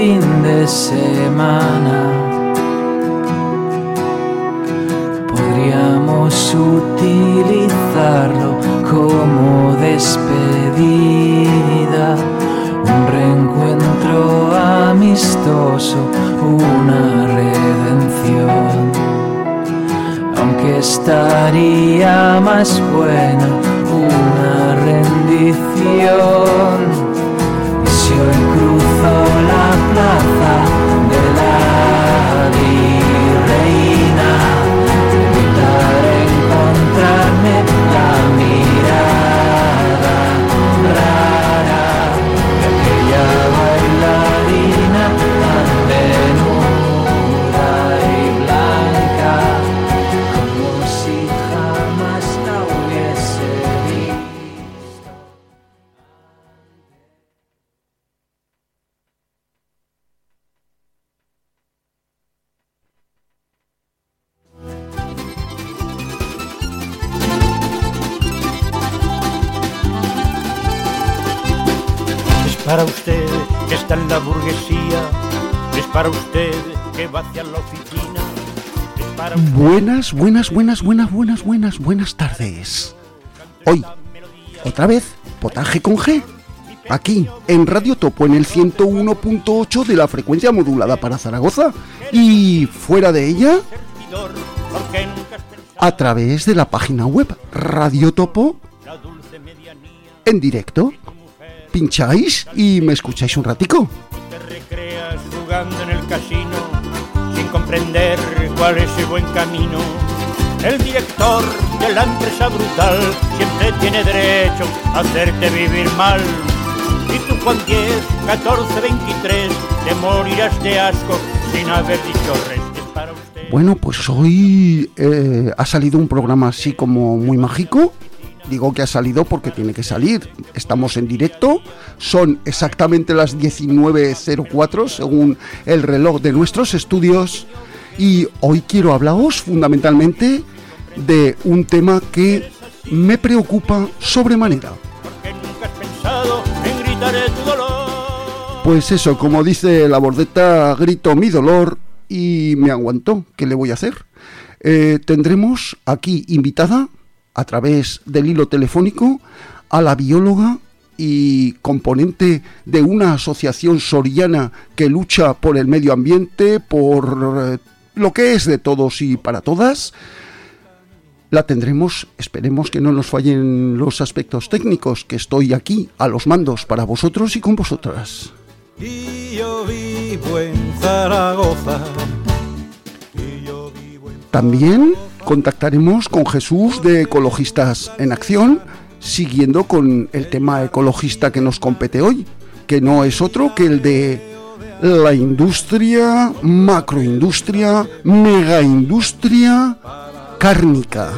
fin de semana. Podríamos utilizarlo como despedida, un reencuentro amistoso, una redención. Aunque estaría más buena una rendición. Y si hoy cruzo la plaza de la Virreina, evitaré encontrarme la mirada rara de aquella bailarina tan desnuda y blanca, como si jamás la hubiese visto. Es para usted que está en la burguesía, es para usted que va hacia la oficina, es para usted... Buenas tardes. Hoy, otra vez, potaje con G. Aquí, en Radio Topo, en el 101.8 de la frecuencia modulada para Zaragoza. Y fuera de ella, a través de la página web Radio Topo, en directo. Pincháis y me escucháis un ratico. Te recreas jugando en el casino sin comprender cuál es el buen camino. El director de la empresa brutal siempre tiene derecho a hacerte vivir mal. Y tú con 10, 14, 23 te morirás de asco sin haber dicho restes para usted. Bueno, pues hoy ha salido un programa así como muy mágico. Digo que ha salido porque tiene que salir. Estamos en directo, son exactamente las 19:04 según el reloj de nuestros estudios. Y hoy quiero hablaros fundamentalmente de un tema que me preocupa sobremanera. Porque nunca has pensado en gritar tu dolor. Pues eso, como dice la Bordeta, grito mi dolor y me aguantó. ¿Qué le voy a hacer? Tendremos aquí invitada a través del hilo telefónico a la bióloga y componente de una asociación soriana que lucha por el medio ambiente, por lo que es de todos y para todas. La tendremos, esperemos que no nos fallen los aspectos técnicos, que estoy aquí a los mandos para vosotros y con vosotras. Y yo vivo en Zaragoza. También contactaremos con Jesús de Ecologistas en Acción, siguiendo con el tema ecologista que nos compete hoy, que no es otro que el de la industria, macroindustria, megaindustria cárnica.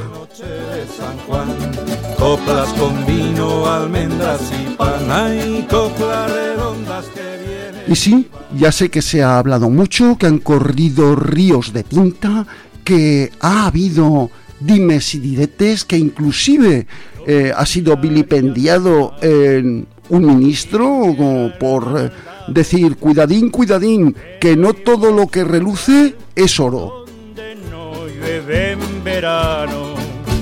Coplas con vino, almendras y pan, hay coplas redondas que vienen. Y sí, ya sé que se ha hablado mucho, que han corrido ríos de tinta, que ha habido dimes y diretes, que inclusive ha sido vilipendiado un ministro por decir cuidadín, que no todo lo que reluce es oro. Donde no llueve en verano.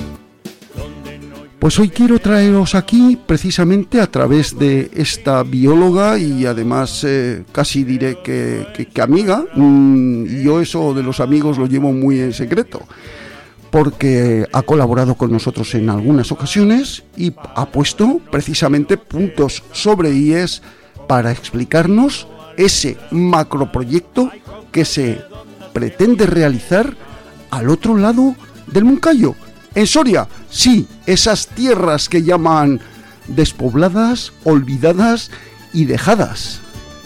Pues hoy quiero traeros aquí precisamente a través de esta bióloga y además casi diré que amiga, y yo eso de los amigos lo llevo muy en secreto, porque ha colaborado con nosotros en algunas ocasiones y ha puesto precisamente puntos sobre IES para explicarnos ese macroproyecto que se pretende realizar al otro lado del Moncayo. En Soria, sí, esas tierras que llaman despobladas, olvidadas y dejadas.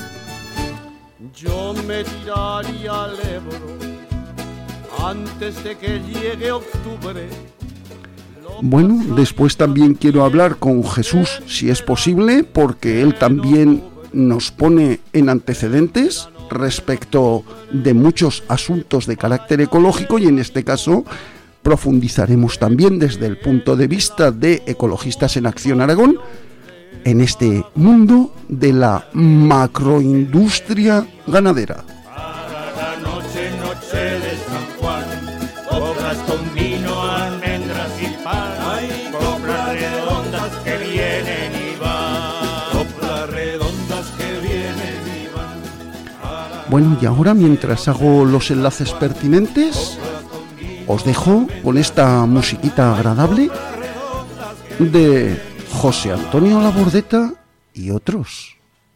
Yo me tiraría al Ebro antes de que llegue octubre. Bueno, después también quiero hablar con Jesús, si es posible, porque él también nos pone en antecedentes respecto de muchos asuntos de carácter ecológico y en este caso profundizaremos también desde el punto de vista de Ecologistas en Acción Aragón en este mundo de la macroindustria ganadera. Para la noche, noche de San Juan, coplas con vino, almendras y pan, hay coplas redondas que vienen y van, coplas redondas que vienen y van. Bueno, y ahora, mientras hago los enlaces pertinentes, os dejo con esta musiquita agradable de José Antonio Labordeta y otros.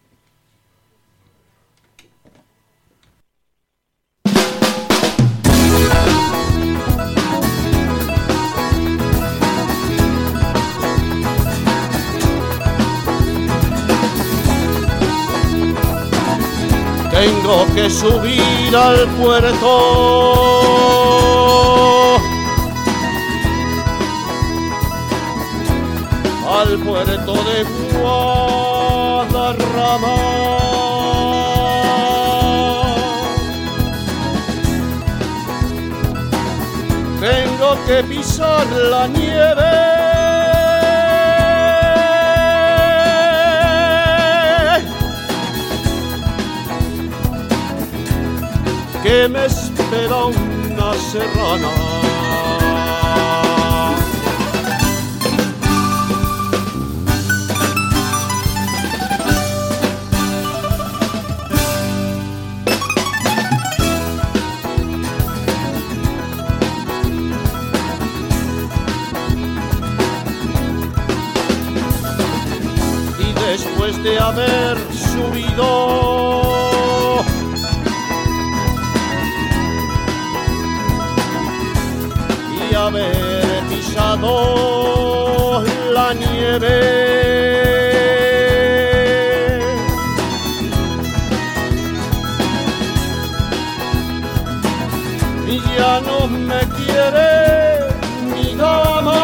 Tengo que subir al puerto, al puerto de Guadarrama. Tengo que pisar la nieve, que me espera una serrana. Y después de haber subido haber pisado la nieve, y ya no me quiere mi dama.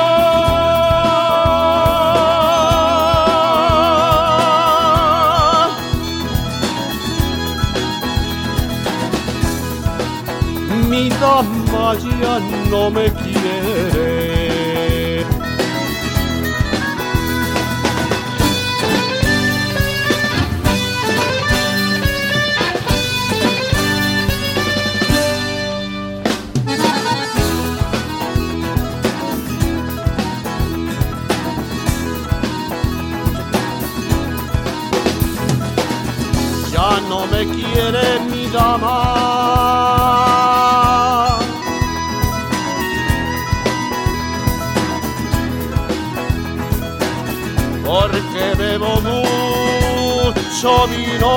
Mi dama ya no me quiere. Ya no me quiere mi dama. Porque bebo mucho vino,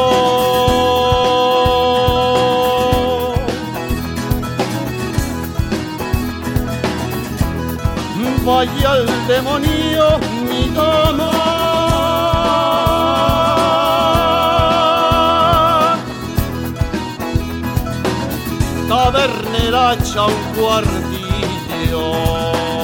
vaya al demonio mi dama. Tabernera hecha un cuartillo.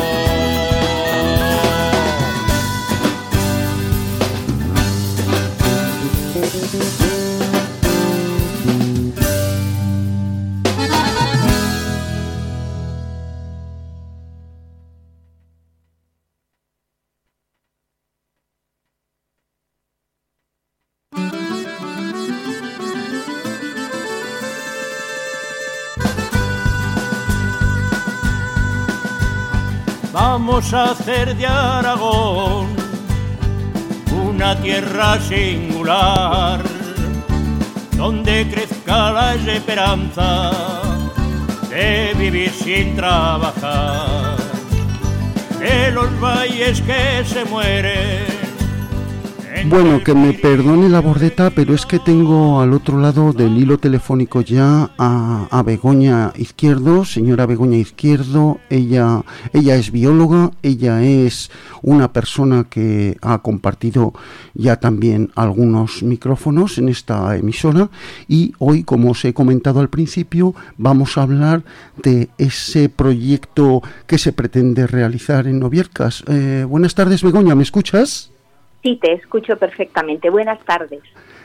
Vamos a hacer de Aragón una tierra singular, donde crezca la esperanza de vivir sin trabajar, de los valles que se mueren. Bueno, que me perdone Labordeta, pero es que tengo al otro lado del hilo telefónico ya a Begoña Izquierdo, señora Begoña Izquierdo. Ella es bióloga, ella es una persona que ha compartido ya también algunos micrófonos en esta emisora, y hoy, como os he comentado al principio, vamos a hablar de ese proyecto que se pretende realizar en Noviercas. Buenas tardes, Begoña, ¿me escuchas? Sí, te escucho perfectamente. Buenas tardes.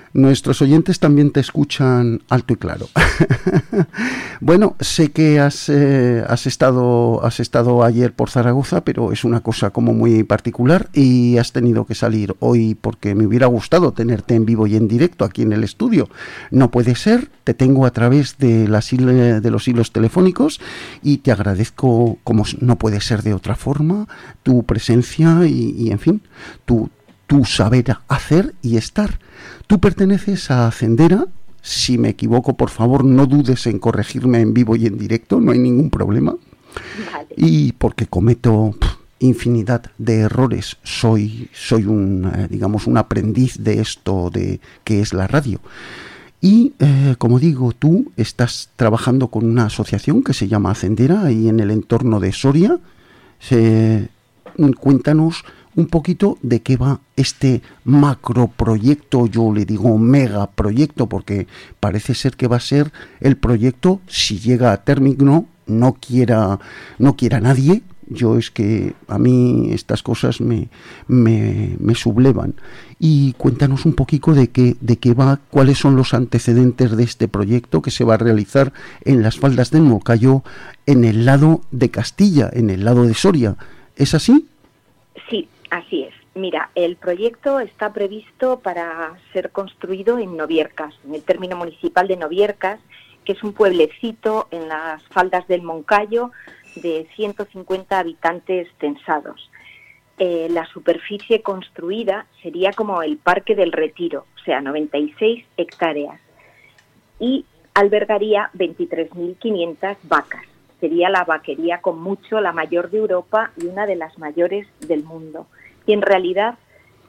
Nuestros oyentes también te escuchan alto y claro. Bueno, sé que has estado ayer por Zaragoza, pero es una cosa como muy particular y has tenido que salir hoy porque me hubiera gustado tenerte en vivo y en directo aquí en el estudio. No puede ser, te tengo a través de los hilos telefónicos y te agradezco, como no puede ser de otra forma, tu presencia y en fin, tu saber hacer y estar. Tú perteneces a Cendera. Si me equivoco, por favor, no dudes en corregirme en vivo y en directo, no hay ningún problema. Vale. Y porque cometo infinidad de errores, soy un aprendiz de esto de que es la radio. Y como digo, tú estás trabajando con una asociación que se llama Cendera ahí en el entorno de Soria. Cuéntanos un poquito de qué va este macroproyecto, yo le digo megaproyecto, porque parece ser que va a ser el proyecto, si llega a término, no quiera nadie. Yo es que a mí estas cosas me sublevan. Y cuéntanos un poquito de qué va, cuáles son los antecedentes de este proyecto que se va a realizar en las faldas del Moncayo, en el lado de Castilla, en el lado de Soria. ¿Es así? Sí, así es. Mira, el proyecto está previsto para ser construido en Noviercas, en el término municipal de Noviercas, que es un pueblecito en las faldas del Moncayo de 150 habitantes censados. La superficie construida sería como el Parque del Retiro, o sea, 96 hectáreas, y albergaría 23.500 vacas. Sería la vaquería con mucho la mayor de Europa y una de las mayores del mundo. Y en realidad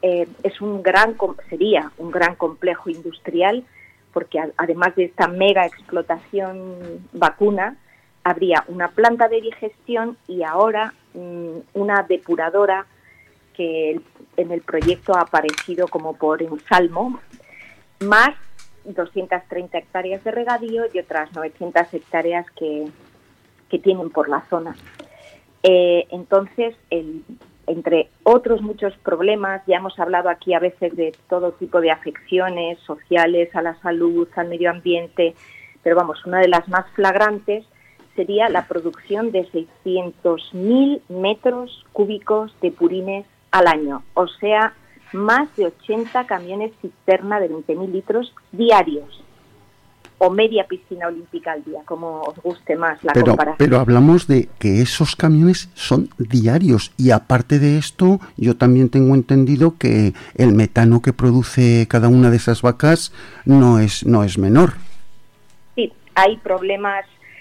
sería un gran complejo industrial, porque además de esta mega explotación vacuna, habría una planta de digestión y ahora una depuradora que en el proyecto ha aparecido como por ensalmo, más 230 hectáreas de regadío y otras 900 hectáreas que tienen por la zona. Entonces, entre otros muchos problemas, ya hemos hablado aquí a veces de todo tipo de afecciones sociales, a la salud, al medio ambiente, pero vamos, una de las más flagrantes sería la producción de 600.000 metros cúbicos de purines al año, o sea, más de 80 camiones cisterna de 20.000 litros diarios, o media piscina olímpica al día, como os guste más la comparación. Pero hablamos de que esos camiones son diarios y aparte de esto, yo también tengo entendido que el metano que produce cada una de esas vacas no es menor. Sí, hay problemas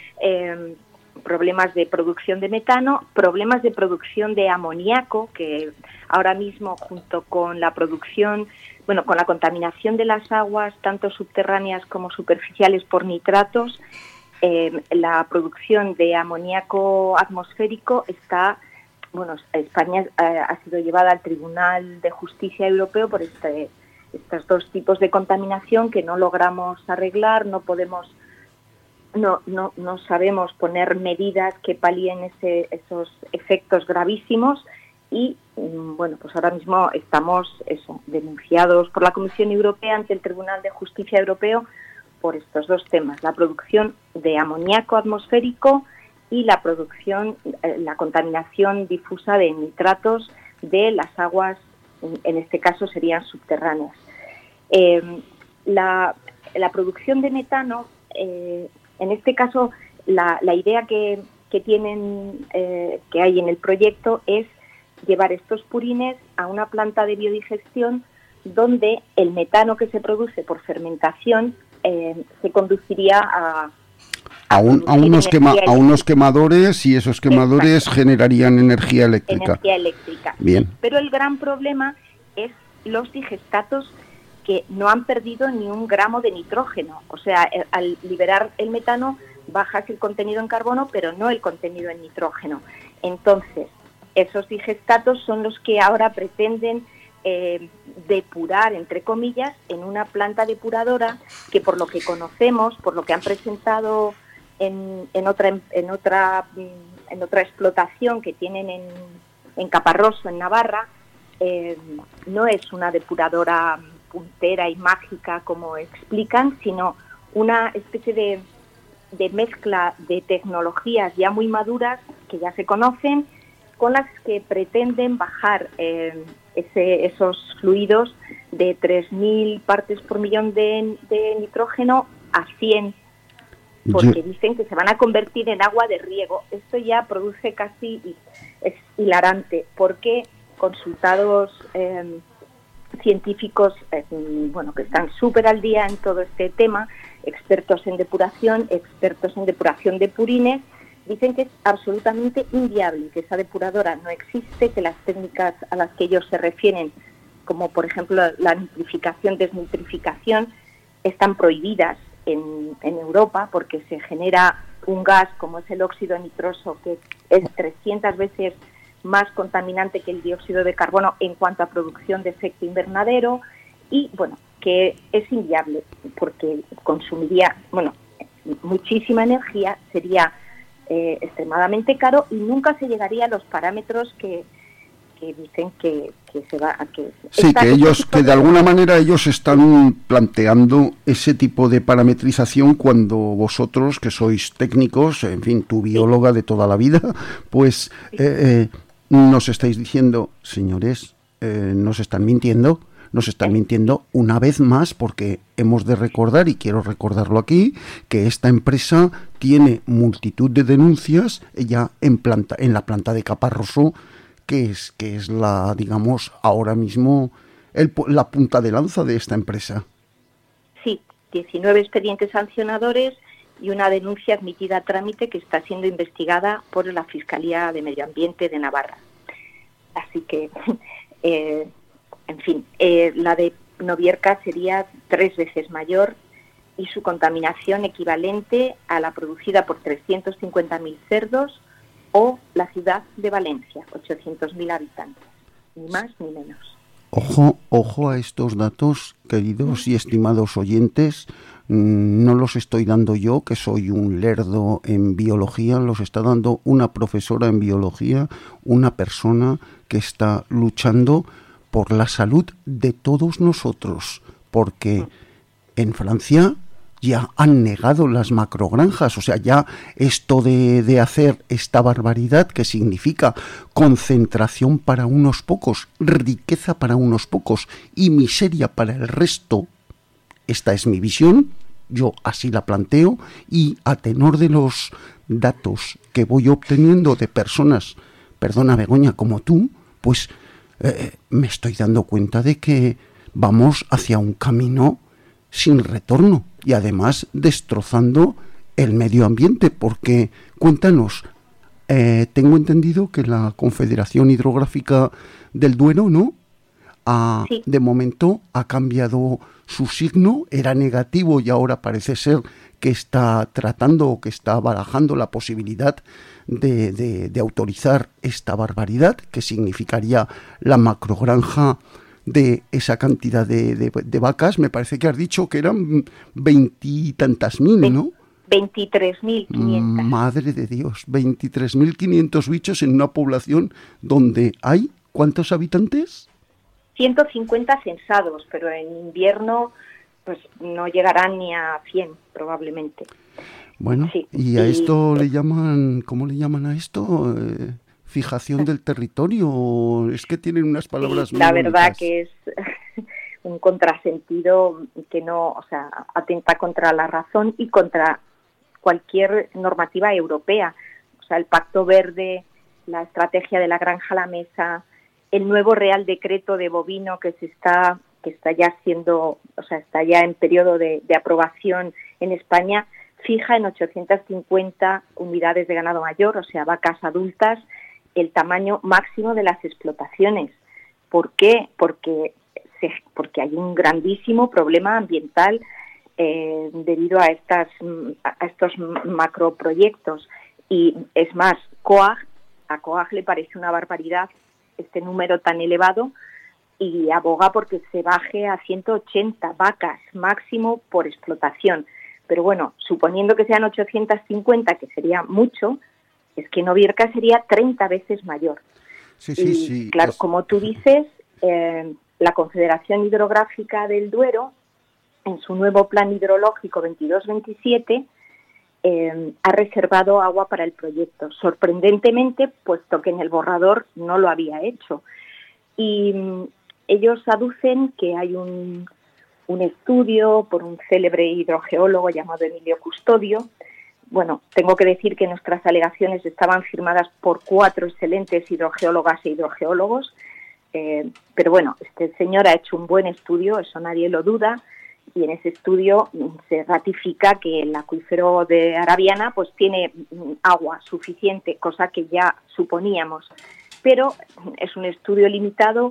de producción de metano, problemas de producción de amoníaco, que ahora mismo junto con la producción, con la contaminación de las aguas, tanto subterráneas como superficiales por nitratos, la producción de amoníaco atmosférico España ha sido llevada al Tribunal de Justicia Europeo por estos dos tipos de contaminación que no logramos arreglar, no sabemos poner medidas que palíen esos efectos gravísimos y pues ahora mismo estamos denunciados por la Comisión Europea ante el Tribunal de Justicia Europeo por estos dos temas, la producción de amoníaco atmosférico y la contaminación difusa de nitratos de las aguas, en este caso serían subterráneas. La producción de metano, en este caso, la idea que hay en el proyecto es llevar estos purines a una planta de biodigestión donde el metano que se produce por fermentación se conduciría a unos quemadores y esos quemadores Exacto. Generarían energía eléctrica. Bien. Pero el gran problema es los digestatos que no han perdido ni un gramo de nitrógeno. O sea, al liberar el metano bajas el contenido en carbono, pero no el contenido en nitrógeno. Entonces, esos digestatos son los que ahora pretenden depurar, entre comillas, en una planta depuradora que, por lo que conocemos, por lo que han presentado en otra explotación que tienen en Caparroso, en Navarra, no es una depuradora puntera y mágica como explican, sino una especie de mezcla de tecnologías ya muy maduras que ya se conocen, con las que pretenden bajar esos fluidos de 3.000 partes por millón de nitrógeno a 100, porque dicen que se van a convertir en agua de riego. Esto ya produce casi, es hilarante, porque consultados científicos que están súper al día en todo este tema, expertos en depuración de purines, dicen que es absolutamente inviable, que esa depuradora no existe, que las técnicas a las que ellos se refieren, como por ejemplo la nitrificación, desnitrificación, están prohibidas en Europa, porque se genera un gas como es el óxido nitroso, que es 300 veces más contaminante que el dióxido de carbono en cuanto a producción de efecto invernadero, y bueno, que es inviable porque consumiría muchísima energía, sería extremadamente caro y nunca se llegaría a los parámetros que dicen que se va a que sí, que de alguna manera ellos están planteando ese tipo de parametrización, cuando vosotros, que sois técnicos, en fin, tu bióloga de toda la vida, pues nos estáis diciendo, señores, nos están mintiendo una vez más, porque hemos de recordar, y quiero recordarlo aquí, que esta empresa tiene multitud de denuncias ya en la planta de Caparroso, que es la, digamos, ahora mismo la punta de lanza de esta empresa. Sí, 19 expedientes sancionadores y una denuncia admitida a trámite que está siendo investigada por la Fiscalía de Medio Ambiente de Navarra. Así que, en fin, la de Novierca sería 3 veces mayor y su contaminación equivalente a la producida por 350.000 cerdos o la ciudad de Valencia, 800.000 habitantes, ni más ni menos. Ojo a estos datos, queridos y estimados oyentes. No los estoy dando yo, que soy un lerdo en biología, los está dando una profesora en biología, una persona que está luchando por la salud de todos nosotros, porque en Francia ya han negado las macrogranjas, o sea, ya esto de hacer esta barbaridad, que significa concentración para unos pocos, riqueza para unos pocos y miseria para el resto. Esta es mi visión, yo así la planteo, y a tenor de los datos que voy obteniendo de personas, perdona Begoña, como tú, pues me estoy dando cuenta de que vamos hacia un camino sin retorno y además destrozando el medio ambiente, porque, cuéntanos, tengo entendido que la Confederación Hidrográfica del Duero, ¿no?, sí, de momento ha cambiado su signo, era negativo y ahora parece ser que está tratando o que está barajando la posibilidad de autorizar esta barbaridad, que significaría la macrogranja de esa cantidad de vacas. Me parece que has dicho que eran 20 y tantas mil, ¿no? 23.500. Madre de Dios, 23.500 bichos en una población donde hay, ¿cuántos habitantes? 150 censados, pero en invierno pues no llegarán ni a 100 probablemente. Bueno, sí, y a esto le llaman, ¿cómo le llaman a esto? Fijación del territorio. Es que tienen unas palabras muy la verdad bonitas. Que es un contrasentido que no, o sea, atenta contra la razón y contra cualquier normativa europea. O sea, el Pacto Verde, la estrategia de la granja a la mesa, el nuevo Real Decreto de bovino que está ya siendo, o sea, está ya en periodo de aprobación en España, fija en 850 unidades de ganado mayor, o sea, vacas adultas, el tamaño máximo de las explotaciones. ¿Por qué? Porque hay un grandísimo problema ambiental debido a estos macroproyectos. Y es más, a COAG le parece una barbaridad este número tan elevado y aboga porque se baje a 180 vacas máximo por explotación. Pero bueno, suponiendo que sean 850, que sería mucho, es que Novierca sería 30 veces mayor. Sí, claro, como tú dices, la Confederación Hidrográfica del Duero, en su nuevo plan hidrológico 22-27, ha reservado agua para el proyecto, sorprendentemente, puesto que en el borrador no lo había hecho. Y ellos aducen que hay un estudio por un célebre hidrogeólogo llamado Emilio Custodio. Bueno, tengo que decir que nuestras alegaciones estaban firmadas por 4 excelentes hidrogeólogas e hidrogeólogos, pero bueno, este señor ha hecho un buen estudio, eso nadie lo duda, y en ese estudio se ratifica que el acuífero de Arabiana pues tiene agua suficiente, cosa que ya suponíamos, pero es un estudio limitado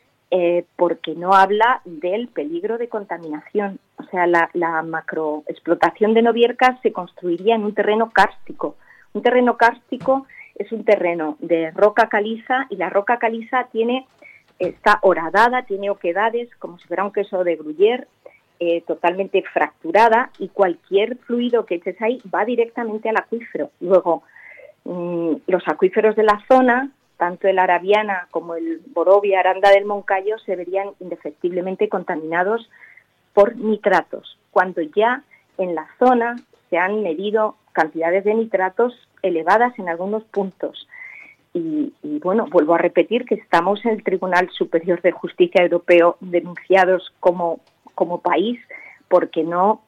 porque no habla del peligro de contaminación. O sea, la macroexplotación de Novierca se construiría en un terreno kárstico. Un terreno kárstico es un terreno de roca caliza, y la roca caliza está horadada, tiene oquedades, como si fuera un queso de Gruyère, totalmente fracturada, y cualquier fluido que eches ahí va directamente al acuífero. Luego, los acuíferos de la zona, tanto el Arabiana como el Borovia, Aranda del Moncayo, se verían indefectiblemente contaminados por nitratos, cuando ya en la zona se han medido cantidades de nitratos elevadas en algunos puntos. Y bueno, vuelvo a repetir que estamos en el Tribunal Superior de Justicia Europeo denunciados como país porque no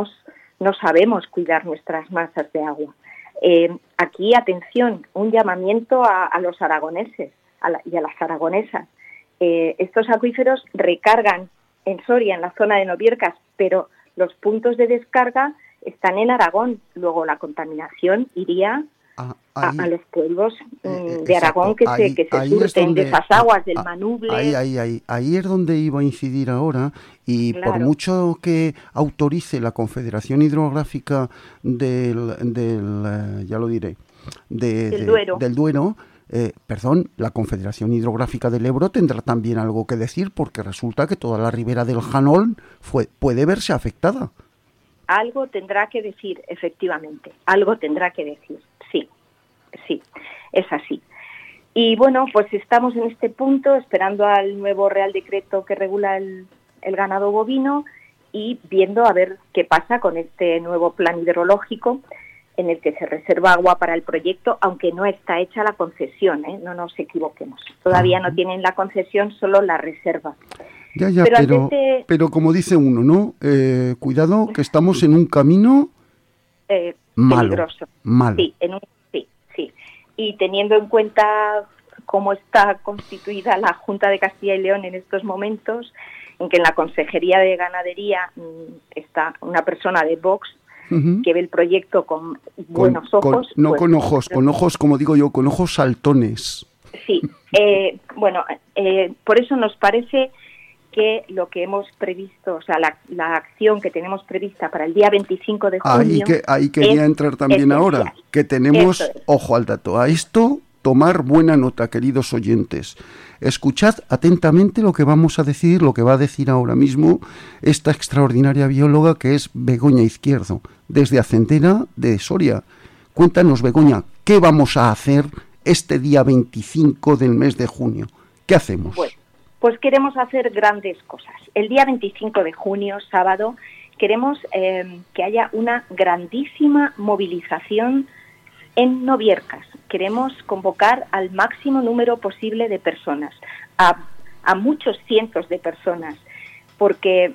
sabemos cuidar nuestras masas de agua. Aquí, atención, un llamamiento a los aragoneses y a las aragonesas. Estos acuíferos recargan en Soria, en la zona de Noviercas, pero los puntos de descarga están en Aragón. Luego la contaminación iría a los pueblos de Aragón que se surten de esas aguas del Manuble. Ahí es donde iba a incidir ahora, y claro, por mucho que autorice la Confederación Hidrográfica del Duero, la Confederación Hidrográfica del Ebro tendrá también algo que decir, porque resulta que toda la ribera del Janol puede verse afectada. Algo tendrá que decir, efectivamente, algo tendrá que decir, sí, es así. Y bueno, pues estamos en este punto esperando al nuevo Real Decreto que regula el ganado bovino y viendo a ver qué pasa con este nuevo plan hidrológico en el que se reserva agua para el proyecto, aunque no está hecha la concesión, no nos equivoquemos. Todavía no tienen la concesión, solo la reserva. Pero como dice uno, ¿no? Cuidado, que estamos en un camino peligroso. Malo. Sí. Y teniendo en cuenta cómo está constituida la Junta de Castilla y León en estos momentos, en que en la Consejería de Ganadería está una persona de Vox, que ve el proyecto con buenos ojos. Con ojos, como digo yo, con ojos saltones. Sí, por eso nos parece que lo que hemos previsto, o sea, la acción que tenemos prevista para el día 25 de junio... Ahí quería entrar también ahora, que tenemos, ojo al dato, a esto tomar buena nota, queridos oyentes. Escuchad atentamente lo que vamos a decir, lo que va a decir ahora mismo esta extraordinaria bióloga que es Begoña Izquierdo, desde Hacendera de Soria. Cuéntanos, Begoña, ¿qué vamos a hacer este día 25 del mes de junio? ¿Qué hacemos? Pues queremos hacer grandes cosas. El día 25 de junio, sábado, queremos que haya una grandísima movilización en Noviercas. Queremos convocar al máximo número posible de personas, a muchos cientos de personas, porque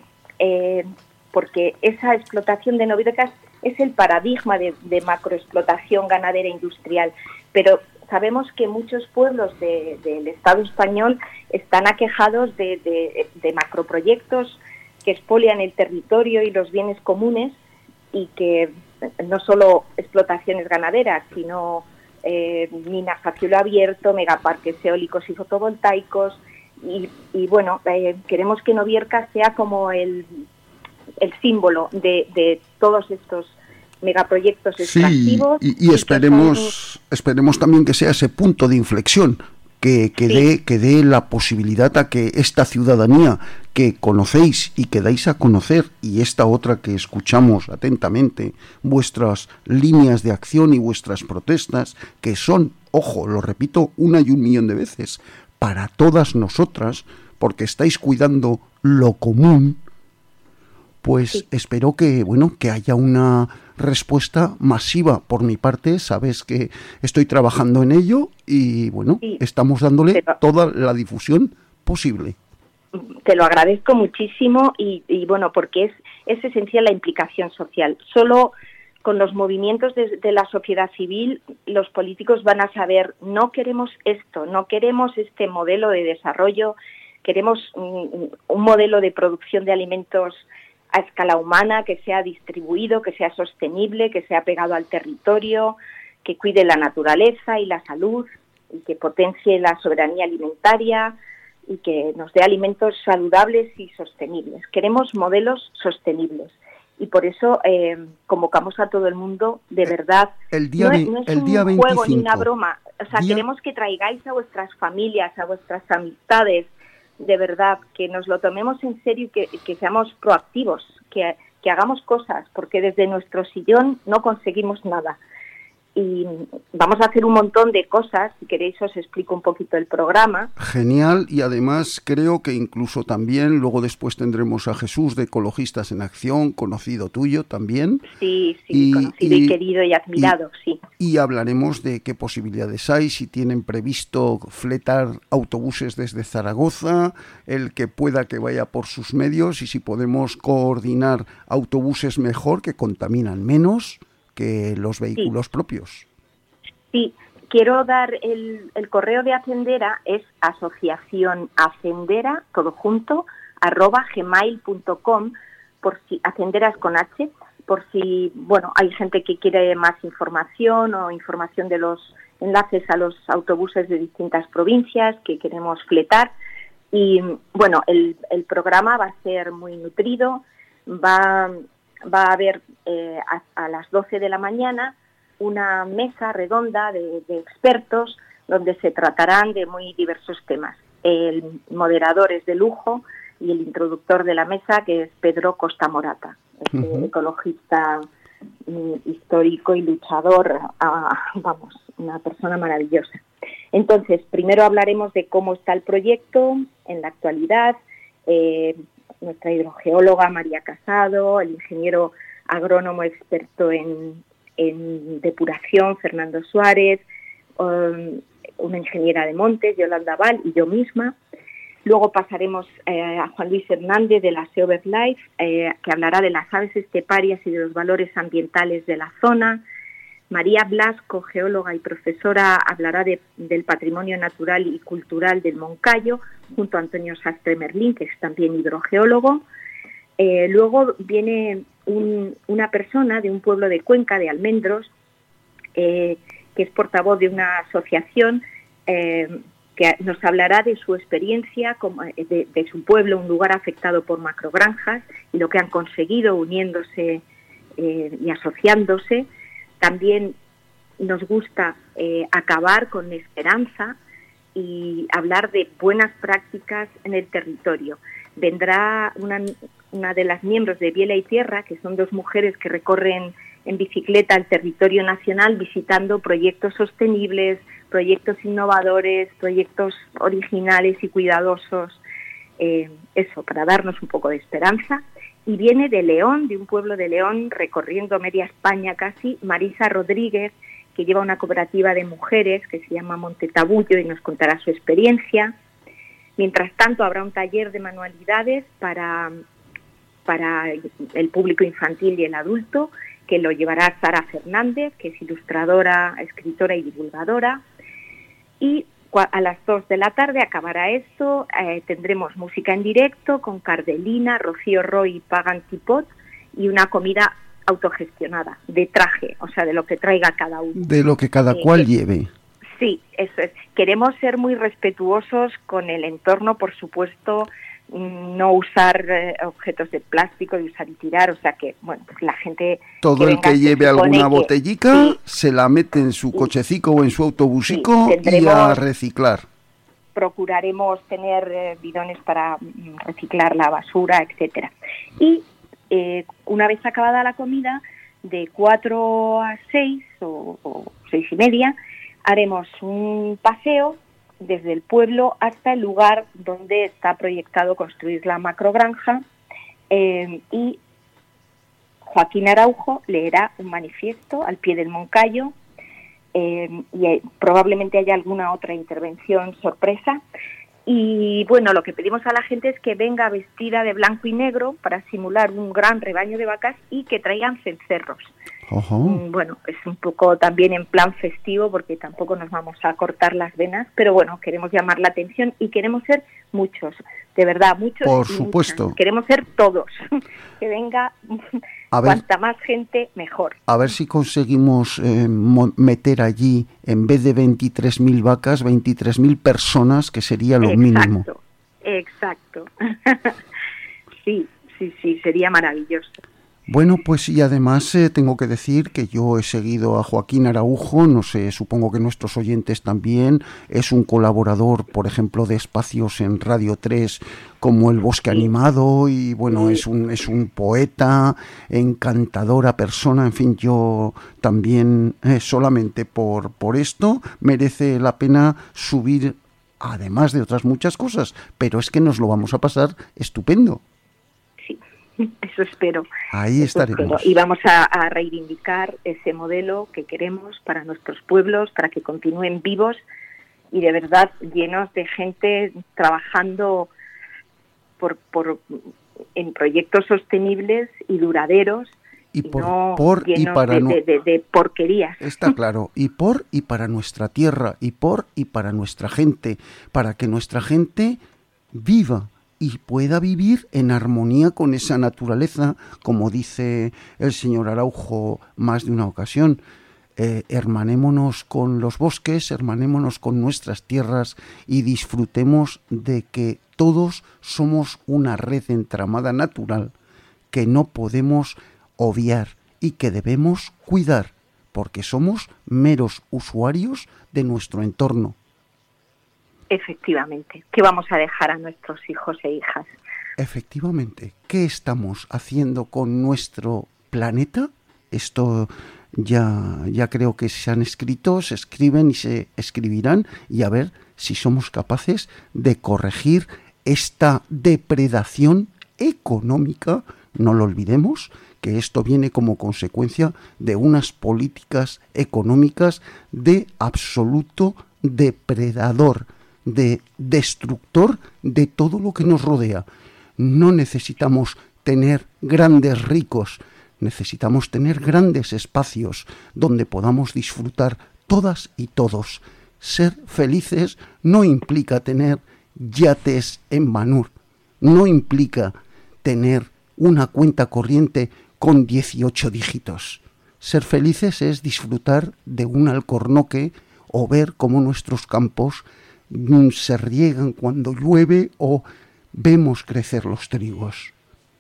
esa explotación de Noviercas es el paradigma de macroexplotación ganadera industrial, pero sabemos que muchos pueblos del Estado español están aquejados de macroproyectos que expolian el territorio y los bienes comunes, y que no solo explotaciones ganaderas, sino minas a cielo abierto, megaparques eólicos y fotovoltaicos, y bueno, queremos que Novierca sea como el símbolo de todos estos megaproyectos extractivos. Sí, y esperemos también que sea ese punto de inflexión que dé la posibilidad a que esta ciudadanía que conocéis y que dais a conocer, y esta otra que escuchamos atentamente, vuestras líneas de acción y vuestras protestas, que son, ojo, lo repito una y un millón de veces, para todas nosotras, porque estáis cuidando lo común, pues Sí. espero que, bueno, que haya una respuesta masiva por mi parte. Sabes que estoy trabajando en ello y, bueno, Sí. estamos dándole Pero- toda la difusión posible. Te lo agradezco muchísimo y bueno, porque es esencial la implicación social. Solo con los movimientos de la sociedad civil los políticos van a saber, no queremos esto, no queremos este modelo de desarrollo, queremos un modelo de producción de alimentos a escala humana, que sea distribuido, que sea sostenible, que sea pegado al territorio, que cuide la naturaleza y la salud y que potencie la soberanía alimentaria y que nos dé alimentos saludables y sostenibles. Queremos modelos sostenibles y por eso convocamos a todo el mundo, de verdad. El día, No es el un día juego ni una 25. broma. O sea, queremos que traigáis a vuestras familias, a vuestras amistades, de verdad, que nos lo tomemos en serio y que seamos proactivos, que hagamos cosas, porque desde nuestro sillón no conseguimos nada. Y vamos a hacer un montón de cosas, si queréis os explico un poquito el programa. Genial, y además creo que incluso también, luego después tendremos a Jesús de Ecologistas en Acción, conocido tuyo también. Sí, conocido y querido y admirado, sí. Y hablaremos de qué posibilidades hay, si tienen previsto fletar autobuses desde Zaragoza, el que pueda que vaya por sus medios, y si podemos coordinar autobuses mejor, que contaminan menos que los vehículos propios. Sí, quiero dar el correo de Hacendera, es asociacionhacendera, todo junto, @gmail.com, por si, Hacendera es con H, por si, bueno, hay gente que quiere más información o información de los enlaces a los autobuses de distintas provincias que queremos fletar. Y, bueno, el programa va a ser muy nutrido, va a haber a las 12 de la mañana una mesa redonda de expertos donde se tratarán de muy diversos temas. El moderador es de lujo y el introductor de la mesa, que es Pedro Costa Morata, ecologista histórico y luchador, vamos, una persona maravillosa. Entonces, primero hablaremos de cómo está el proyecto en la actualidad, nuestra hidrogeóloga María Casado, el ingeniero agrónomo experto en depuración Fernando Suárez, una ingeniera de montes, Yolanda Val, y yo misma. Luego pasaremos a Juan Luis Hernández de la Sea Life, que hablará de las aves esteparias y de los valores ambientales de la zona. María Blasco, geóloga y profesora, hablará del patrimonio natural y cultural del Moncayo, junto a Antonio Sastre Merlín, que es también hidrogeólogo. Luego viene una persona de un pueblo de Cuenca, de Almendros, que es portavoz de una asociación que nos hablará de su experiencia de su pueblo, un lugar afectado por macrogranjas, y lo que han conseguido uniéndose y asociándose. También nos gusta acabar con esperanza y hablar de buenas prácticas en el territorio. Vendrá una de las miembros de Biela y Tierra, que son dos mujeres que recorren en bicicleta el territorio nacional visitando proyectos sostenibles, proyectos innovadores, proyectos originales y cuidadosos, eso, para darnos un poco de esperanza. Y viene de León, de un pueblo de León, recorriendo media España casi, Marisa Rodríguez, que lleva una cooperativa de mujeres que se llama Montetabullo y nos contará su experiencia. Mientras tanto, habrá un taller de manualidades para el público infantil y el adulto, que lo llevará Sara Fernández, que es ilustradora, escritora y divulgadora. Y a las 2 de la tarde acabará esto, tendremos música en directo con Cardelina, Rocío Roy y Pagan Tipot, y una comida autogestionada, de traje, o sea, de lo que traiga cada uno. De lo que cada cual lleve. Sí, eso es. Queremos ser muy respetuosos con el entorno, por supuesto, no usar objetos de plástico y usar y tirar, o sea que, bueno, pues la gente... Todo el que lleve alguna botellica sí, se la mete en su cochecico o en su autobusico y a reciclar. Procuraremos tener bidones para reciclar la basura, etcétera. Y una vez acabada la comida, de 4 a 6 o 6:30, haremos un paseo desde el pueblo hasta el lugar donde está proyectado construir la macrogranja, y Joaquín Araujo leerá un manifiesto al pie del Moncayo, y probablemente haya alguna otra intervención sorpresa. Y bueno, lo que pedimos a la gente es que venga vestida de blanco y negro para simular un gran rebaño de vacas y que traigan cencerros. Bueno, es un poco también en plan festivo porque tampoco nos vamos a cortar las venas, pero bueno, queremos llamar la atención y queremos ser muchos, de verdad, muchos. Por supuesto. Muchas. Queremos ser todos, que venga cuanta más gente mejor. A ver si conseguimos meter allí, en vez de 23.000 vacas, 23.000 personas, que sería lo mínimo. Exacto. Sí, sería maravilloso. Bueno, pues y además tengo que decir que yo he seguido a Joaquín Araujo, no sé, supongo que nuestros oyentes también, es un colaborador, por ejemplo, de espacios en Radio 3 como El Bosque Animado, y bueno, es un poeta, encantadora persona, en fin, yo también solamente por esto merece la pena subir, además de otras muchas cosas, pero es que nos lo vamos a pasar estupendo. Eso espero. Ahí estaremos. Y vamos a reivindicar ese modelo que queremos para nuestros pueblos, para que continúen vivos y de verdad llenos de gente trabajando en proyectos sostenibles y duraderos, y no llenos de porquerías. Está claro, y para nuestra tierra, y para nuestra gente, para que nuestra gente viva y pueda vivir en armonía con esa naturaleza, como dice el señor Araujo más de una ocasión. Hermanémonos con los bosques, hermanémonos con nuestras tierras y disfrutemos de que todos somos una red entramada natural que no podemos obviar y que debemos cuidar, porque somos meros usuarios de nuestro entorno. Efectivamente, ¿qué vamos a dejar a nuestros hijos e hijas? Efectivamente, ¿qué estamos haciendo con nuestro planeta? Esto ya creo que se han escrito, se escriben y se escribirán, y a ver si somos capaces de corregir esta depredación económica. No lo olvidemos, que esto viene como consecuencia de unas políticas económicas de absoluto depredador, de destructor de todo lo que nos rodea. No necesitamos tener grandes ricos, necesitamos tener grandes espacios donde podamos disfrutar todas y todos. Ser felices no implica tener yates en Manur, no implica tener una cuenta corriente con 18 dígitos. Ser felices es disfrutar de un alcornoque o ver cómo nuestros campos se riegan cuando llueve o vemos crecer los trigos.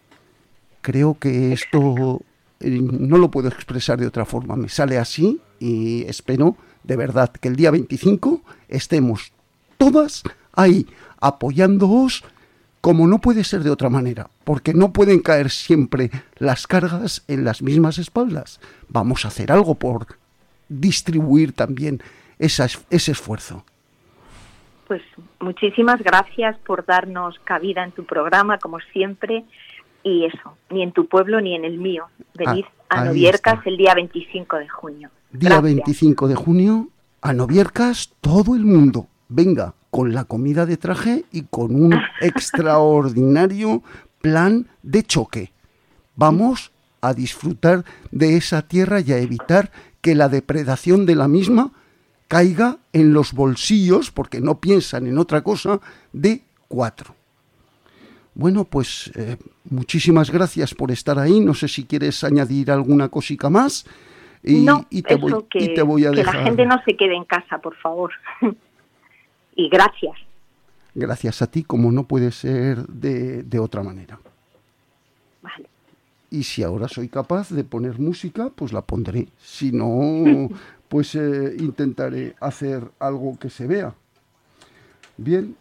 Creo que esto no lo puedo expresar de otra forma, me sale así, y espero de verdad que el día 25 estemos todas ahí apoyándoos como no puede ser de otra manera, porque no pueden caer siempre las cargas en las mismas espaldas. Vamos a hacer algo por distribuir también ese esfuerzo. Pues muchísimas gracias por darnos cabida en tu programa, como siempre, y eso, ni en tu pueblo ni en el mío. Venid a Noviercas el día 25 de junio. Día 25 de junio, a Noviercas, todo el mundo. Venga, con la comida de traje y con un extraordinario plan de choque. Vamos a disfrutar de esa tierra y a evitar que la depredación de la misma caiga en los bolsillos, porque no piensan en otra cosa, de 4. Bueno, pues muchísimas gracias por estar ahí. No sé si quieres añadir alguna cosica más. Y te voy a dejar. Que la gente no se quede en casa, por favor. Y gracias. Gracias a ti, como no puede ser de otra manera. Vale. Y si ahora soy capaz de poner música, pues la pondré. Si no, pues intentaré hacer algo que se vea. Bien,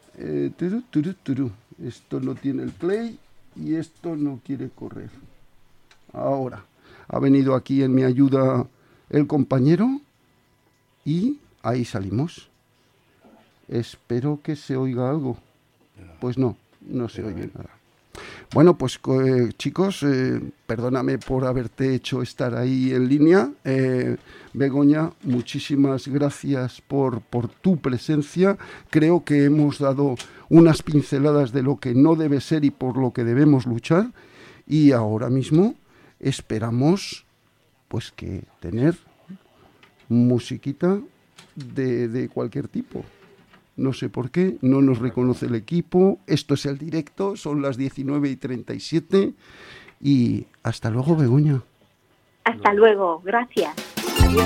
esto no tiene el play y esto no quiere correr. Ahora, ha venido aquí en mi ayuda el compañero y ahí salimos. Espero que se oiga algo. Pues no se oye nada. Bueno, pues chicos, perdóname por haberte hecho estar ahí en línea. Begoña, muchísimas gracias por tu presencia. Creo que hemos dado unas pinceladas de lo que no debe ser y por lo que debemos luchar. Y ahora mismo esperamos pues que tener musiquita de cualquier tipo. No sé por qué, no nos reconoce el equipo. Esto es el directo, son las 19:37 y hasta luego, Begoña. Hasta luego, gracias. Adiós.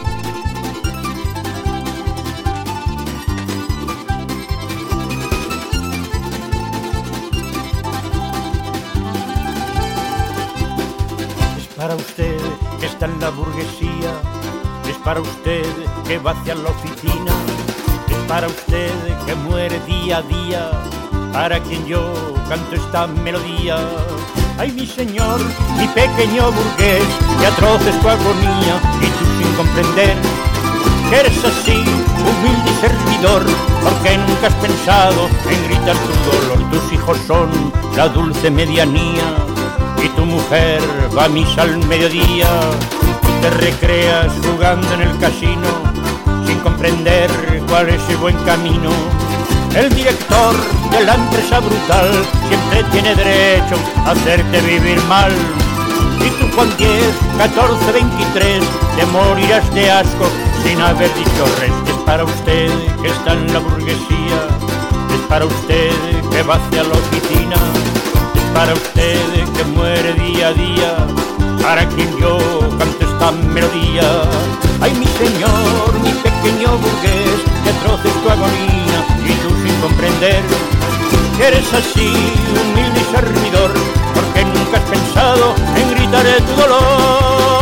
Es para usted que está en la burguesía, es para usted que va hacia la oficina, es para usted que muere día a día, para quien yo canto esta melodía. Ay, mi señor, mi pequeño burgués, que atroz es tu agonía, y tú sin comprender que eres así, humilde y servidor, porque nunca has pensado en gritar tu dolor. Tus hijos son la dulce medianía, y tu mujer va a misa al mediodía. Tú te recreas jugando en el casino, sin comprender cuál es el buen camino. El director de la empresa brutal siempre tiene derecho a hacerte vivir mal. Y tú con 10, 14, 23 te morirás de asco sin haber dicho res. Es para usted que está en la burguesía, es para usted que va hacia la oficina, es para usted que muere día a día, para quien yo canto esta melodía. Ay, mi señor, mi pequeño burgués, que atroz es tu agonía, y tú sin comprender que eres así, humilde y servidor, porque nunca has pensado en gritar tu dolor.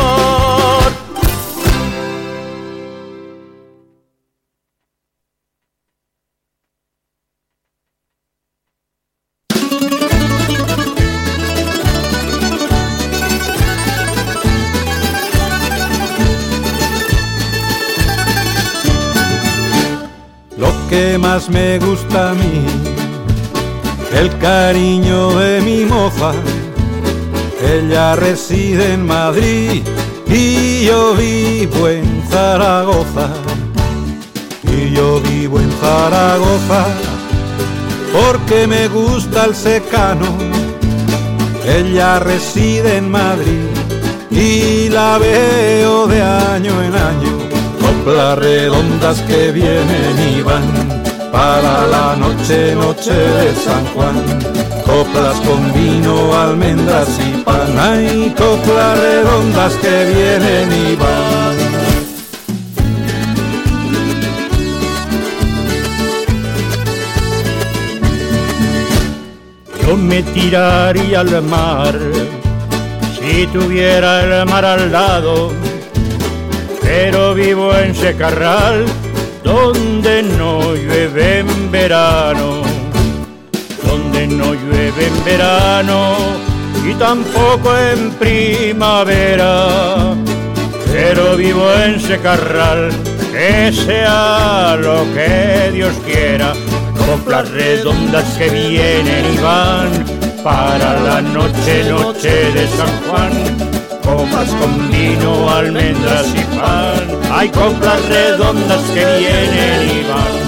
Lo que más me gusta a mí, el cariño de mi moza. Ella reside en Madrid y yo vivo en Zaragoza. Y yo vivo en Zaragoza porque me gusta el secano. Ella reside en Madrid y la veo de año en año. Coplas redondas que vienen y van para la noche, noche de San Juan. Coplas con vino, almendras y pan. Hay coplas redondas que vienen y van. Yo me tiraría al mar si tuviera el mar al lado, pero vivo en Secarral, donde no llueve en verano, donde no llueve en verano y tampoco en primavera, pero vivo en Secarral, que sea lo que Dios quiera. Coplas redondas que vienen y van para la noche, noche de San Juan. Copas con vino, almendras y pan. Hay coplas redondas que vienen y van.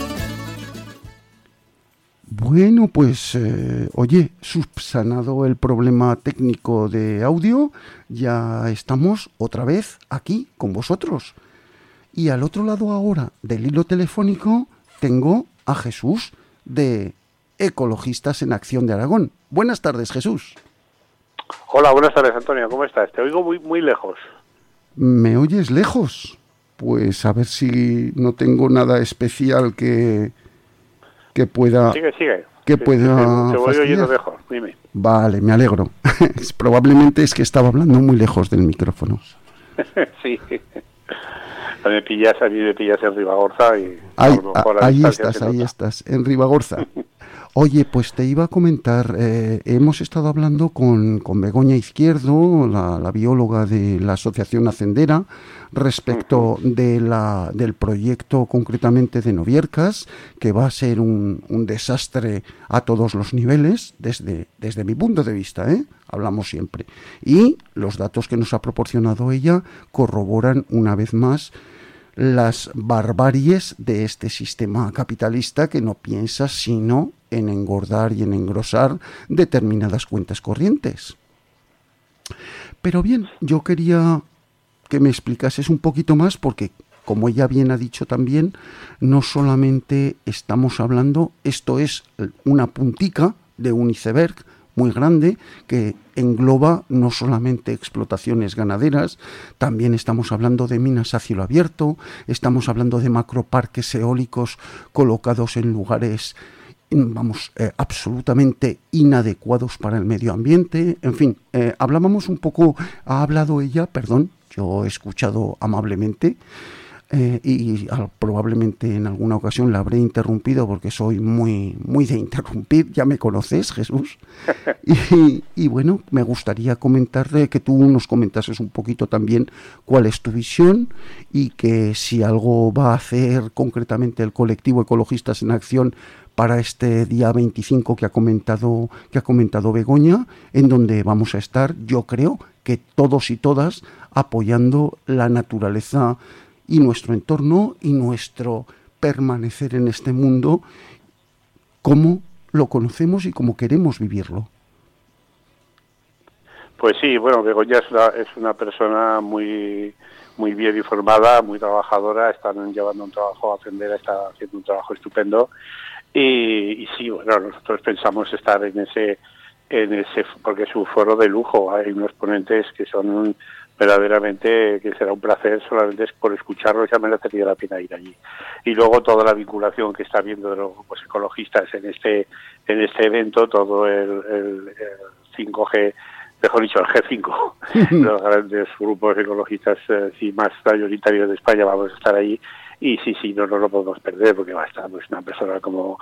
Bueno, pues, oye, subsanado el problema técnico de audio, ya estamos otra vez aquí con vosotros. Y al otro lado ahora del hilo telefónico tengo a Jesús de Ecologistas en Acción de Aragón. Buenas tardes, Jesús. Hola, buenas tardes, Antonio. ¿Cómo estás? Te oigo muy, muy lejos. ¿Me oyes lejos? Pues a ver si no tengo nada especial que pueda... Sigue. Que pueda te voy oyendo mejor, dime. Vale, me alegro. Probablemente es que estaba hablando muy lejos del micrófono. Sí. A mí me pillas en Ribagorza y... Ahí estás, en Ribagorza. Oye, pues te iba a comentar, hemos estado hablando con Begoña Izquierdo, la bióloga de la Asociación Hacendera, respecto del proyecto concretamente de Noviercas, que va a ser un desastre a todos los niveles, desde mi punto de vista, hablamos siempre. Y los datos que nos ha proporcionado ella corroboran una vez más las barbaries de este sistema capitalista que no piensa sino en engordar y en engrosar determinadas cuentas corrientes. Pero bien, yo quería que me explicases un poquito más porque, como ella bien ha dicho también, no solamente estamos hablando, esto es una puntica de un iceberg muy grande que engloba no solamente explotaciones ganaderas, también estamos hablando de minas a cielo abierto, estamos hablando de macroparques eólicos colocados en lugares, absolutamente inadecuados para el medio ambiente. En fin, hablábamos un poco, ha hablado ella, perdón, yo he escuchado amablemente, probablemente en alguna ocasión la habré interrumpido porque soy muy de interrumpir, ya me conoces, Jesús, y bueno, me gustaría comentarle que tú nos comentases un poquito también cuál es tu visión y que si algo va a hacer concretamente el colectivo Ecologistas en Acción para este día 25 que ha comentado Begoña, en donde vamos a estar, yo creo que todos y todas apoyando la naturaleza y nuestro entorno y nuestro permanecer en este mundo como lo conocemos y como queremos vivirlo. Pues sí, bueno, Begoña es una persona muy bien informada, muy trabajadora, están llevando un trabajo a aprender, está haciendo un trabajo estupendo y sí, bueno, nosotros pensamos estar en ese porque es un foro de lujo, hay unos ponentes que son verdaderamente, que será un placer solamente por escucharlos, ya merecería la pena ir allí. Y luego toda la vinculación que está habiendo de los grupos ecologistas en este evento, todo el 5G, mejor dicho, el G5, los grandes grupos ecologistas más mayoritarios de España vamos a estar allí y sí, no nos lo podemos perder porque va a estar pues, una persona como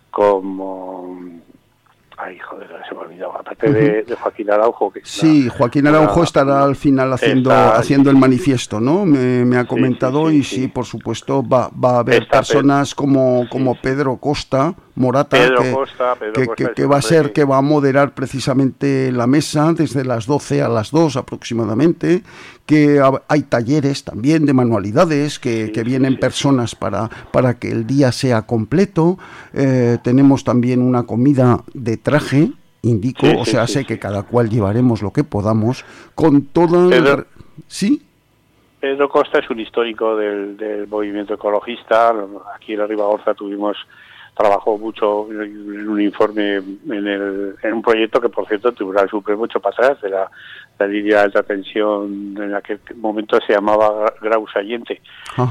ay, joder, se me ha olvidado. Aparte de Joaquín Araujo. Que sí, Joaquín Araujo estará al final haciendo el manifiesto, ¿no? Me ha comentado sí, por supuesto, va a haber personas como Pedro Costa, Morata, que va a ser, que va a moderar precisamente la mesa desde las 12 a las 2 aproximadamente, que hay talleres también de manualidades, que vienen personas para que el día sea completo. Tenemos también una comida de traje, indico, sé que cada cual llevaremos lo que podamos, con toda... ¿Sí? Pedro Costa es un histórico del movimiento ecologista. Aquí en la Ribagorza trabajó mucho en un informe, en un proyecto que, por cierto, el Tribunal Supremo echó para atrás, de la línea de alta tensión, en aquel momento se llamaba Grau Sallente.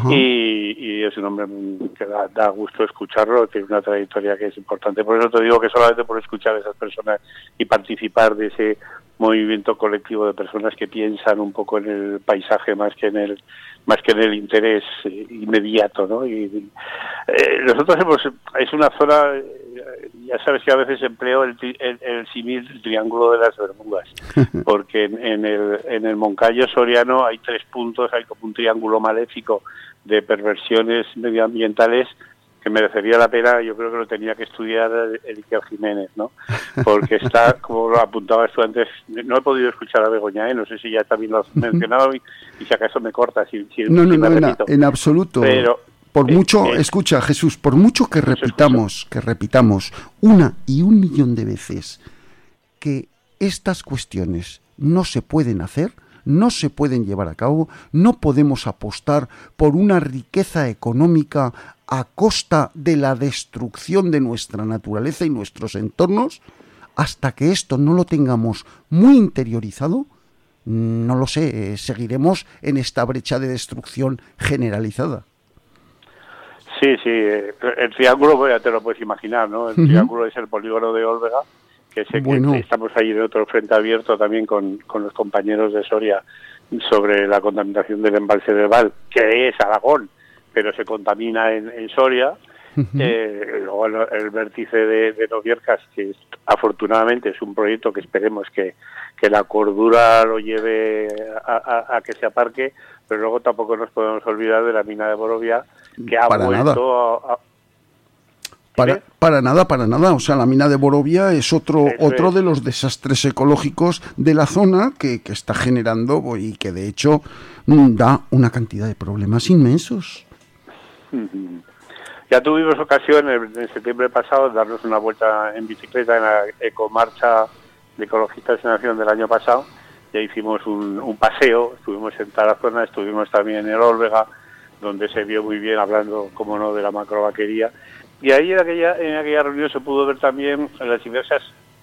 Y es un hombre que da gusto escucharlo, tiene una trayectoria que es importante. Por eso te digo que solamente por escuchar a esas personas y participar de ese movimiento colectivo de personas que piensan un poco en el paisaje más que en el interés inmediato, ¿no? Y nosotros es una zona, ya sabes que a veces empleo el símil del Triángulo de las Bermudas, porque en el Moncayo soriano hay 3 puntos, hay como un triángulo maléfico de perversiones medioambientales que merecería la pena, yo creo que lo tenía que estudiar el Iker Jiménez, ¿no? Porque está, como lo apuntabas tú antes, no he podido escuchar a Begoña, no sé si ya también lo has mencionado y si acaso me cortas. No, en absoluto. Pero por mucho, escucha Jesús, por mucho que repitamos una y un millón de veces que estas cuestiones no se pueden hacer, no se pueden llevar a cabo, no podemos apostar por una riqueza económica a costa de la destrucción de nuestra naturaleza y nuestros entornos, hasta que esto no lo tengamos muy interiorizado, no lo sé, seguiremos en esta brecha de destrucción generalizada. Sí, el triángulo, ya te lo puedes imaginar, ¿no? El triángulo es el polígono de Ólvega, que sé que estamos ahí en otro frente abierto también con los compañeros de Soria sobre la contaminación del embalse del Val, que es Aragón, pero se contamina en Soria, Luego el vértice de Noviercas, que afortunadamente es un proyecto que esperemos que la cordura lo lleve a que se aparque, pero luego tampoco nos podemos olvidar de la mina de Borovia, que ha vuelto Para nada. O sea, la mina de Borovia es otro de los desastres ecológicos de la zona que está generando y que de hecho da una cantidad de problemas inmensos. Ya tuvimos ocasión en septiembre pasado de darnos una vuelta en bicicleta en la ecomarcha de Ecologistas en Acción del año pasado. Ya hicimos un paseo, estuvimos en Tarazona, estuvimos también en Olvega, donde se vio muy bien, hablando, como no, de la macrovaquería. Y ahí en aquella reunión se pudo ver también las diversas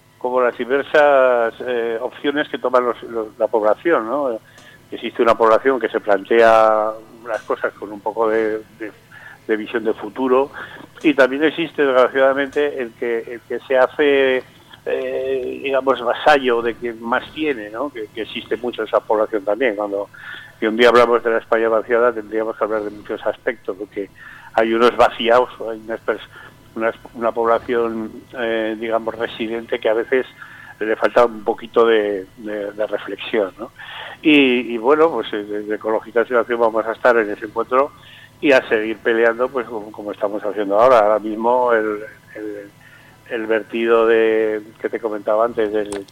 opciones que toman la población, ¿no? Existe una población que se plantea las cosas con un poco de visión de futuro, y también existe, desgraciadamente, el que se hace, digamos, vasallo de quien más tiene, ¿no? Que existe mucho esa población también. Cuando un día hablamos de la España vaciada, tendríamos que hablar de muchos aspectos, porque hay unos vaciados, hay una población, digamos, residente, que a veces le falta un poquito de reflexión, ¿no? Y bueno, pues desde Ecologistas en Acción vamos a estar en ese encuentro y a seguir peleando, pues como estamos haciendo ahora. Ahora mismo el vertido que te comentaba antes del...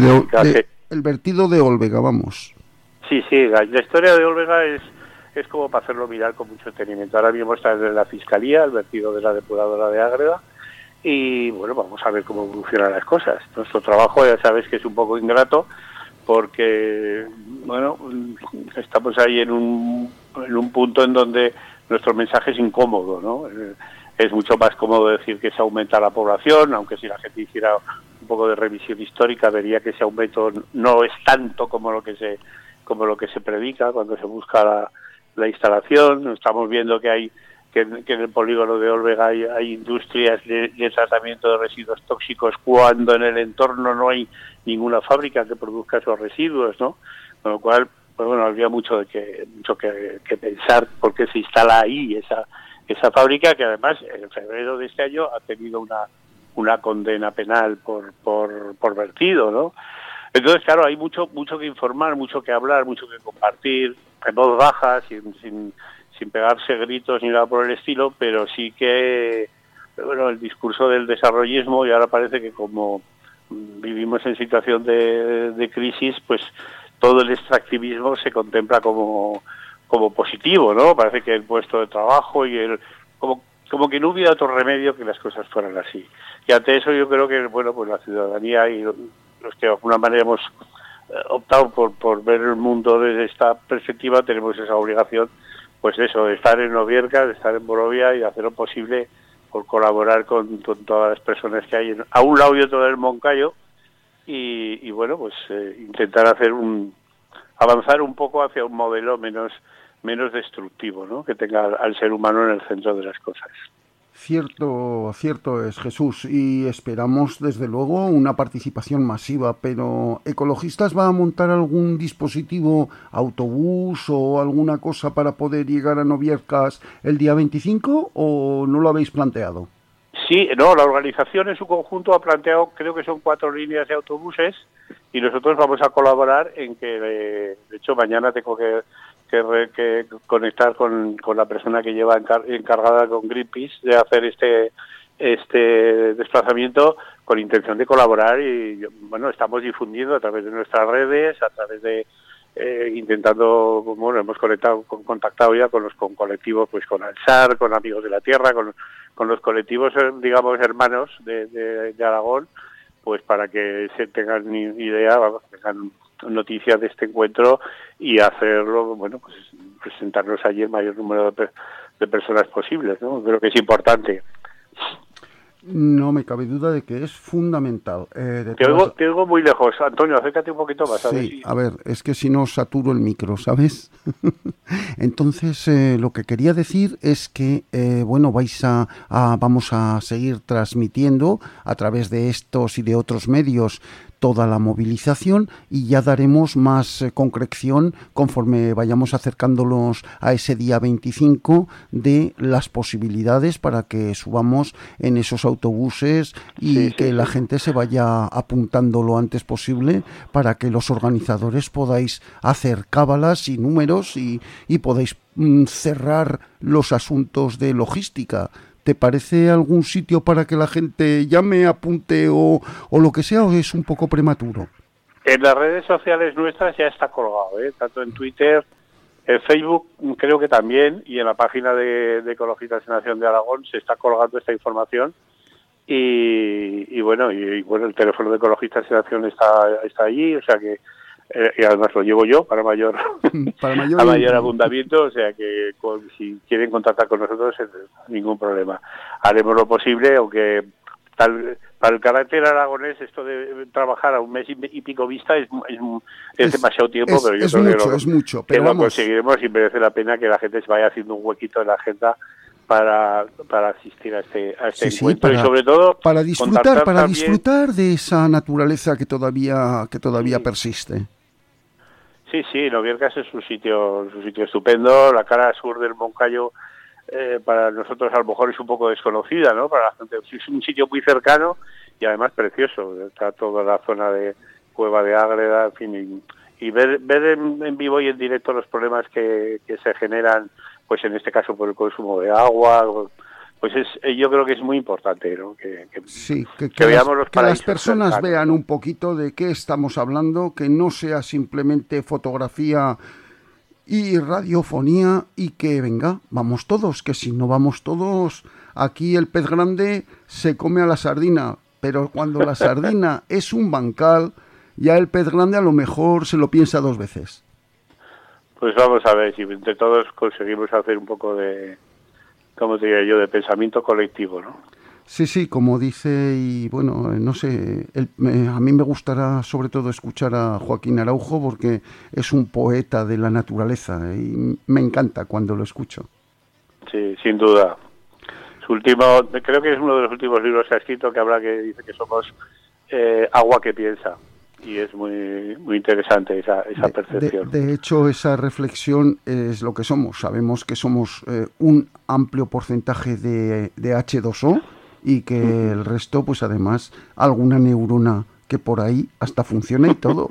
el vertido de Olvega, vamos. Sí, la historia de Olvega es como para hacerlo mirar con mucho detenimiento. Ahora mismo está en la Fiscalía, el vertido de la depuradora de Ágreda, y bueno, vamos a ver cómo evolucionan las cosas. Nuestro trabajo, ya sabes que es un poco ingrato, porque, bueno, estamos ahí en un punto en donde nuestro mensaje es incómodo, ¿no? Es mucho más cómodo decir que se aumenta la población, aunque si la gente hiciera un poco de revisión histórica vería que ese aumento no es tanto como lo que se predica cuando se busca la instalación. Estamos viendo que en el polígono de Olvega hay industrias de tratamiento de residuos tóxicos, cuando en el entorno no hay ninguna fábrica que produzca esos residuos, ¿no? Con lo cual, pues bueno, habría mucho que pensar por qué se instala ahí esa fábrica, que además en febrero de este año ha tenido una condena penal por vertido, ¿no? Entonces, claro, hay mucho que informar, mucho que hablar, mucho que compartir, en voz baja, sin pegarse gritos ni nada por el estilo, pero sí que, bueno, el discurso del desarrollismo, y ahora parece que como vivimos en situación de crisis, pues todo el extractivismo se contempla como positivo, ¿no? Parece que el puesto de trabajo y como que no hubiera otro remedio que las cosas fueran así. Y ante eso yo creo que, bueno, pues la ciudadanía y los que de alguna manera hemos optado por ver el mundo desde esta perspectiva, tenemos esa obligación, pues eso, de estar en Novierca, de estar en Borovia y de hacer lo posible por colaborar con todas las personas que hay a un lado y otro del Moncayo, y bueno, pues intentar avanzar un poco hacia un modelo menos destructivo, ¿no? Que tenga al ser humano en el centro de las cosas. Cierto es, Jesús, y esperamos desde luego una participación masiva, pero ¿Ecologistas va a montar algún dispositivo, autobús o alguna cosa para poder llegar a Noviercas el día 25 o no lo habéis planteado? Sí, no, la organización en su conjunto ha planteado, creo que son 4 líneas de autobuses, y nosotros vamos a colaborar en que, de hecho, mañana tengo que conectar con la persona que lleva encargada con Greenpeace de hacer este desplazamiento, con intención de colaborar, y bueno, estamos difundiendo a través de nuestras redes, a través de intentando, bueno, hemos contactado ya con colectivos, pues con Alsar, con Amigos de la Tierra, con los colectivos, digamos, hermanos de Aragón, pues para que se tengan idea, tengan noticias de este encuentro y hacerlo, bueno, pues presentarnos allí el mayor número de personas posibles, ¿no? Creo que es importante. No me cabe duda de que es fundamental. Te oigo muy lejos. Antonio, acércate un poquito más. Sí, a ver, es que si no saturo el micro, ¿sabes? Entonces, lo que quería decir es que, bueno, vamos a seguir transmitiendo a través de estos y de otros medios toda la movilización y ya daremos más concreción conforme vayamos acercándonos a ese día 25 de las posibilidades para que subamos en esos autobuses y que la gente se vaya apuntando lo antes posible para que los organizadores podáis hacer cábalas y números y podáis cerrar los asuntos de logística. ¿Te parece algún sitio para que la gente llame, apunte o lo que sea, o es un poco prematuro? En las redes sociales nuestras ya está colgado, tanto en Twitter, en Facebook creo que también, y en la página de Ecologistas en Acción de Aragón se está colgando esta información. Y bueno, el teléfono de Ecologistas en Acción está allí, o sea que y además lo llevo yo para mayor a mayor abundamiento, o sea que si quieren contactar con nosotros ningún problema. Haremos lo posible, aunque para el carácter aragonés esto de trabajar a un mes y pico vista es demasiado tiempo, pero yo creo que lo conseguiremos y merece la pena que la gente se vaya haciendo un huequito en la agenda para asistir a este encuentro y sobre todo para disfrutar de esa naturaleza que todavía persiste. Sí, Noviercas es un sitio estupendo. La cara sur del Moncayo para nosotros a lo mejor es un poco desconocida, ¿no? Para la gente es un sitio muy cercano y además precioso. Está toda la zona de Cueva de Ágreda, en fin, y ver en vivo y en directo los problemas que se generan, pues en este caso por el consumo de agua, pues yo creo que es muy importante, ¿no? Que veamos los paraísos, que las personas vean un poquito de qué estamos hablando, que no sea simplemente fotografía y radiofonía, y que venga, vamos todos, que si no vamos todos, aquí el pez grande se come a la sardina, pero cuando la sardina es un bancal, ya el pez grande a lo mejor se lo piensa dos veces. Pues vamos a ver si entre todos conseguimos hacer un poco de, ¿cómo te diría yo?, de pensamiento colectivo, ¿no? Sí, como dice, y bueno, no sé, a mí me gustará sobre todo escuchar a Joaquín Araujo porque es un poeta de la naturaleza y me encanta cuando lo escucho. Sí, sin duda. Su último, creo que es uno de los últimos libros que ha escrito, que dice que somos agua que piensa. Y es muy muy interesante esa percepción. De hecho, esa reflexión es lo que somos. Sabemos que somos un amplio porcentaje de H2O y que el resto, pues además, alguna neurona que por ahí hasta funciona y todo.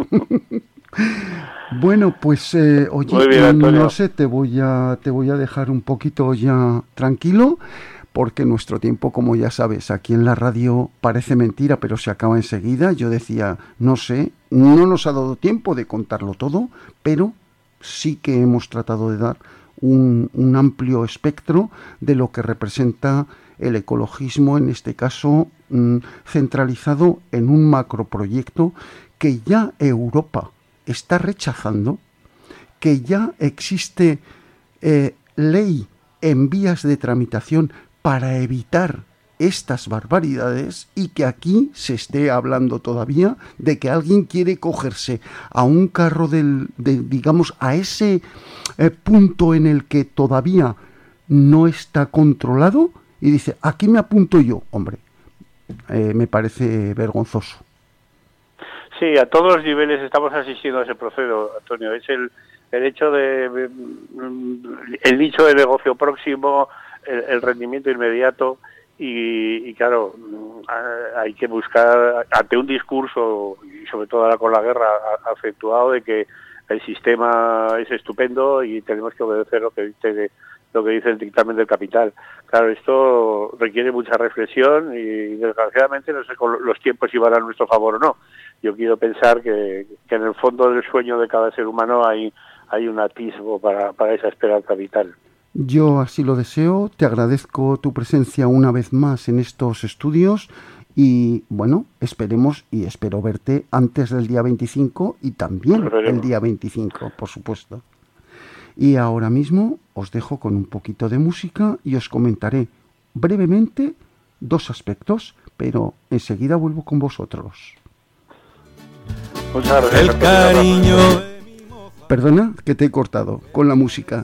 Bueno, pues oye, bien, no sé, te voy a dejar un poquito ya tranquilo, porque nuestro tiempo, como ya sabes, aquí en la radio parece mentira, pero se acaba enseguida. Yo decía, no sé, no nos ha dado tiempo de contarlo todo, pero sí que hemos tratado de dar un amplio espectro de lo que representa el ecologismo, en este caso centralizado en un macroproyecto que ya Europa está rechazando, que ya existe ley en vías de tramitación para evitar estas barbaridades, y que aquí se esté hablando todavía de que alguien quiere cogerse a un carro digamos, a ese punto en el que todavía no está controlado y dice, aquí me apunto yo. Hombre, me parece vergonzoso. Sí, a todos los niveles estamos asistiendo a ese proceso, Antonio. Es el hecho de el nicho de negocio próximo, el rendimiento inmediato y claro, hay que buscar ante un discurso, y sobre todo ahora con la guerra, acentuado de que el sistema es estupendo y tenemos que obedecer lo que dice el dictamen del capital. Claro, esto requiere mucha reflexión y desgraciadamente no sé con los tiempos si van a nuestro favor o no. Yo quiero pensar que en el fondo del sueño de cada ser humano hay un atisbo para esa esperanza vital. Yo así lo deseo, te agradezco tu presencia una vez más en estos estudios y bueno, esperemos y espero verte antes del día 25 y también el día 25, por supuesto. Y ahora mismo os dejo con un poquito de música y os comentaré brevemente dos aspectos, pero enseguida vuelvo con vosotros. Muchas gracias. El cariño. Perdona que te he cortado con la música.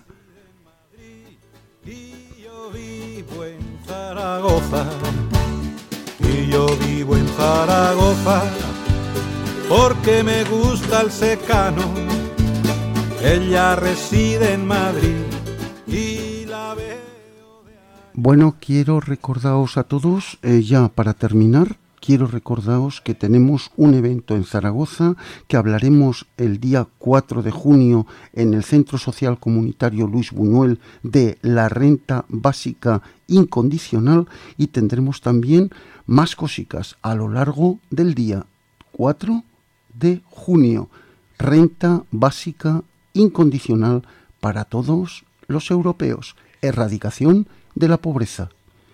Y yo vivo en Zaragoza, porque me gusta el secano. Ella reside en Madrid y la veo. Bueno, quiero recordaros a todos, ya para terminar, quiero recordaros que tenemos un evento en Zaragoza que hablaremos el día 4 de junio en el Centro Social Comunitario Luis Buñuel de la renta básica incondicional, y tendremos también más cositas a lo largo del día 4 de junio. Renta básica incondicional para todos los europeos. Erradicación de la pobreza.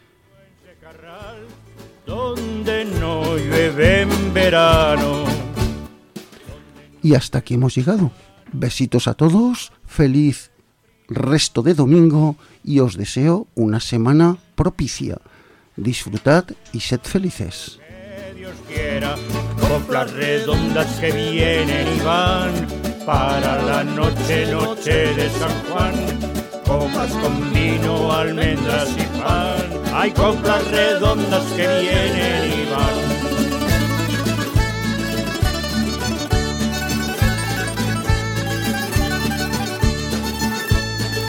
Donde no llueve en verano. Y hasta aquí hemos llegado. Besitos a todos, feliz resto de domingo y os deseo una semana propicia. Disfrutad y sed felices. Que Dios quiera, coplas redondas que vienen y van para la noche, noche de San Juan. Copas con vino, almendras y pan. Hay coplas redondas que vienen y van.